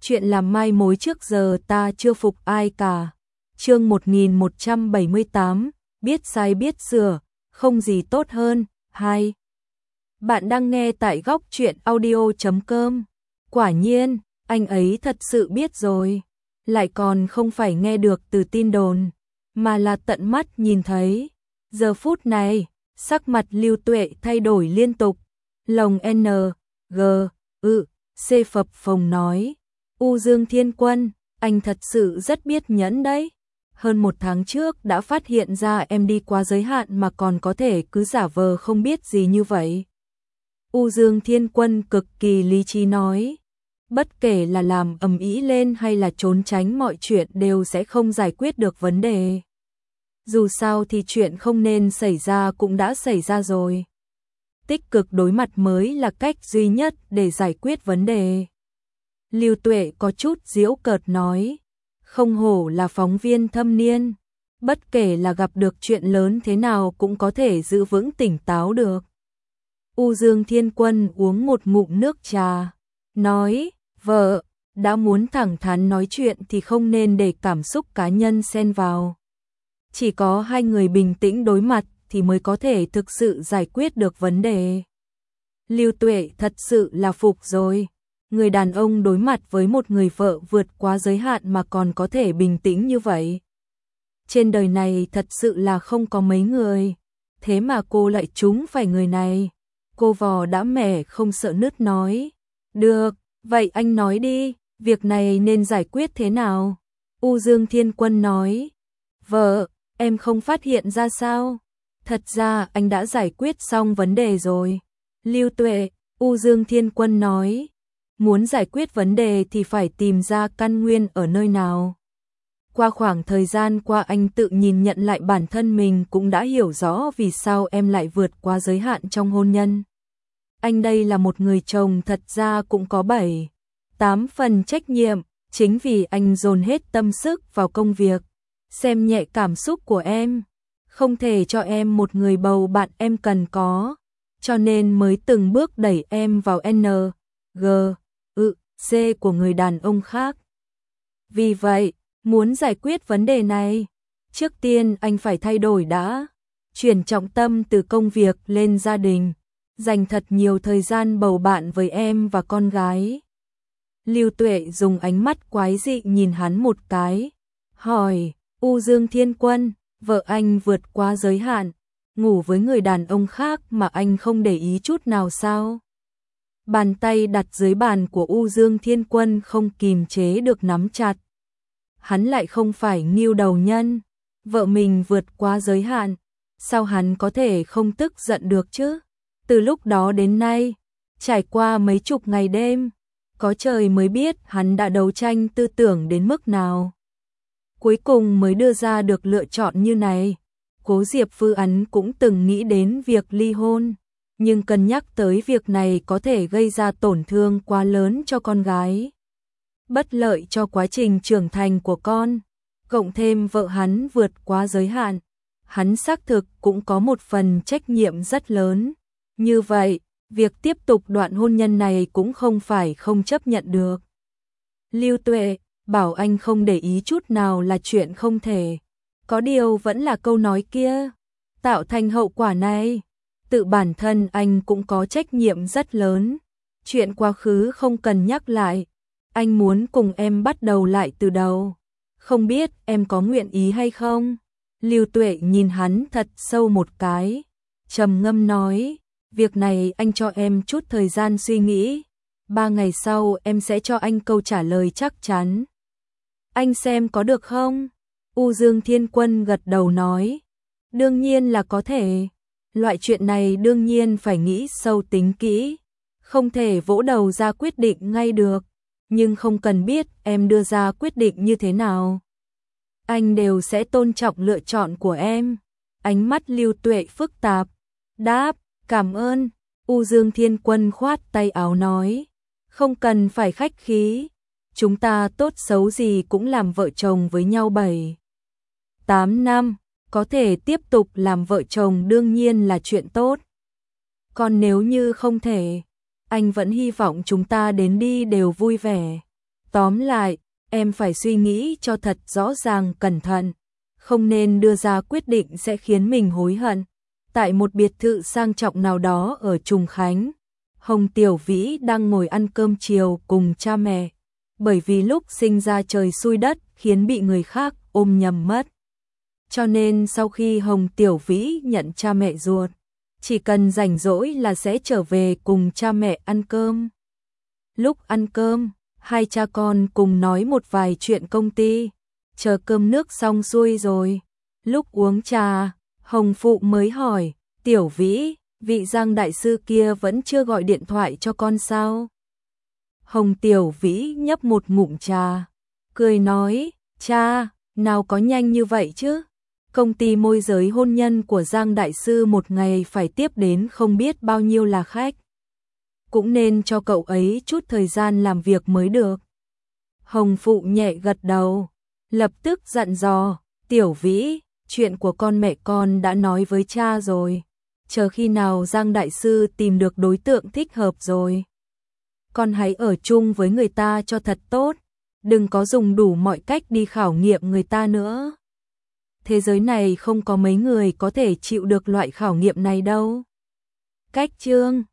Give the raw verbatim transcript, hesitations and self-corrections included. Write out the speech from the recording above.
chuyện làm mai mối trước giờ ta chưa phục ai cả. Chương một nghìn một trăm bảy mươi tám, biết sai biết sửa, không gì tốt hơn. Hai. Bạn đang nghe tại góc truyện audio chấm com. Quả nhiên, anh ấy thật sự biết rồi. Lại còn không phải nghe được từ tin đồn, mà là tận mắt nhìn thấy. Giờ phút này, sắc mặt Lưu Tuệ thay đổi liên tục. Lòng N, G, ư, C phập phồng nói. U Dương Thiên Quân, anh thật sự rất biết nhẫn đấy. Hơn một tháng trước đã phát hiện ra em đi quá giới hạn mà còn có thể cứ giả vờ không biết gì như vậy. U Dương Thiên Quân cực kỳ lý trí nói. Bất kể là làm ầm ĩ lên hay là trốn tránh mọi chuyện đều sẽ không giải quyết được vấn đề. Dù sao thì chuyện không nên xảy ra cũng đã xảy ra rồi. Tích cực đối mặt mới là cách duy nhất để giải quyết vấn đề. Lưu Tuệ có chút giễu cợt nói. Không hổ là phóng viên thâm niên. Bất kể là gặp được chuyện lớn thế nào cũng có thể giữ vững tỉnh táo được. U Dương Thiên Quân uống một ngụm nước trà. Nói, vợ, đã muốn thẳng thắn nói chuyện thì không nên để cảm xúc cá nhân xen vào. Chỉ có hai người bình tĩnh đối mặt thì mới có thể thực sự giải quyết được vấn đề. Lưu Tuệ thật sự là phục rồi. Người đàn ông đối mặt với một người vợ vượt quá giới hạn mà còn có thể bình tĩnh như vậy. Trên đời này thật sự là không có mấy người. Thế mà cô lại trúng phải người này. Cô vò đã mẻ không sợ nứt nói. Được, vậy anh nói đi, việc này nên giải quyết thế nào? U Dương Thiên Quân nói. Vợ, em không phát hiện ra sao? Thật ra anh đã giải quyết xong vấn đề rồi. Lưu Tuệ, U Dương Thiên Quân nói. Muốn giải quyết vấn đề thì phải tìm ra căn nguyên ở nơi nào. Qua khoảng thời gian qua anh tự nhìn nhận lại bản thân mình cũng đã hiểu rõ vì sao em lại vượt qua giới hạn trong hôn nhân. Anh đây là một người chồng thật ra cũng có bảy, tám phần trách nhiệm, chính vì anh dồn hết tâm sức vào công việc, xem nhẹ cảm xúc của em, không thể cho em một người bầu bạn em cần có, cho nên mới từng bước đẩy em vào N, G, ư, C của người đàn ông khác. Vì vậy, muốn giải quyết vấn đề này, trước tiên anh phải thay đổi đã, chuyển trọng tâm từ công việc lên gia đình, dành thật nhiều thời gian bầu bạn với em và con gái. Lưu Tuệ dùng ánh mắt quái dị nhìn hắn một cái, hỏi, U Dương Thiên Quân, vợ anh vượt qua giới hạn, ngủ với người đàn ông khác mà anh không để ý chút nào sao? Bàn tay đặt dưới bàn của U Dương Thiên Quân không kìm chế được nắm chặt. Hắn lại không phải nghiêu đầu nhân, vợ mình vượt qua giới hạn, sao hắn có thể không tức giận được chứ? Từ lúc đó đến nay, trải qua mấy chục ngày đêm, có trời mới biết hắn đã đấu tranh tư tưởng đến mức nào. Cuối cùng mới đưa ra được lựa chọn như này. Cố Diệp Phu Ấn cũng từng nghĩ đến việc ly hôn, nhưng cân nhắc tới việc này có thể gây ra tổn thương quá lớn cho con gái, bất lợi cho quá trình trưởng thành của con, cộng thêm vợ hắn vượt quá giới hạn, hắn xác thực cũng có một phần trách nhiệm rất lớn. Như vậy, việc tiếp tục đoạn hôn nhân này cũng không phải không chấp nhận được. Lưu Tuệ, bảo anh không để ý chút nào là chuyện không thể. Có điều vẫn là câu nói kia, tạo thành hậu quả này, tự bản thân anh cũng có trách nhiệm rất lớn. Chuyện quá khứ không cần nhắc lại, anh muốn cùng em bắt đầu lại từ đầu. Không biết em có nguyện ý hay không? Lưu Tuệ nhìn hắn thật sâu một cái, trầm ngâm nói, việc này anh cho em chút thời gian suy nghĩ. Ba ngày sau em sẽ cho anh câu trả lời chắc chắn. Anh xem có được không? U Dương Thiên Quân gật đầu nói, đương nhiên là có thể. Loại chuyện này đương nhiên phải nghĩ sâu tính kỹ, không thể vỗ đầu ra quyết định ngay được, nhưng không cần biết em đưa ra quyết định như thế nào. Anh đều sẽ tôn trọng lựa chọn của em. Ánh mắt Lưu Tuệ phức tạp, đáp, cảm ơn. U Dương Thiên Quân khoát tay áo nói, không cần phải khách khí, chúng ta tốt xấu gì cũng làm vợ chồng với nhau bảy, tám năm, có thể tiếp tục làm vợ chồng đương nhiên là chuyện tốt. Còn nếu như không thể, anh vẫn hy vọng chúng ta đến đi đều vui vẻ. Tóm lại, em phải suy nghĩ cho thật rõ ràng cẩn thận, không nên đưa ra quyết định sẽ khiến mình hối hận. Tại một biệt thự sang trọng nào đó ở Trùng Khánh, Hồng Tiểu Vĩ đang ngồi ăn cơm chiều cùng cha mẹ, bởi vì lúc sinh ra trời xui đất khiến bị người khác ôm nhầm mất. Cho nên sau khi Hồng Tiểu Vĩ nhận cha mẹ ruột, chỉ cần rảnh rỗi là sẽ trở về cùng cha mẹ ăn cơm. Lúc ăn cơm, hai cha con cùng nói một vài chuyện công ty, chờ cơm nước xong xuôi rồi. Lúc uống trà, Hồng Phụ mới hỏi, Tiểu Vĩ, vị Giang đại sư kia vẫn chưa gọi điện thoại cho con sao? Hồng Tiểu Vĩ nhấp một ngụm trà, cười nói, cha, nào có nhanh như vậy chứ? Công ty môi giới hôn nhân của Giang đại sư một ngày phải tiếp đến không biết bao nhiêu là khách. Cũng nên cho cậu ấy chút thời gian làm việc mới được. Hồng Phụ nhẹ gật đầu, lập tức dặn dò, Tiểu Vĩ, chuyện của con mẹ con đã nói với cha rồi. Chờ khi nào Giang đại sư tìm được đối tượng thích hợp rồi, con hãy ở chung với người ta cho thật tốt, đừng có dùng đủ mọi cách đi khảo nghiệm người ta nữa. Thế giới này không có mấy người có thể chịu được loại khảo nghiệm này đâu. Cách chương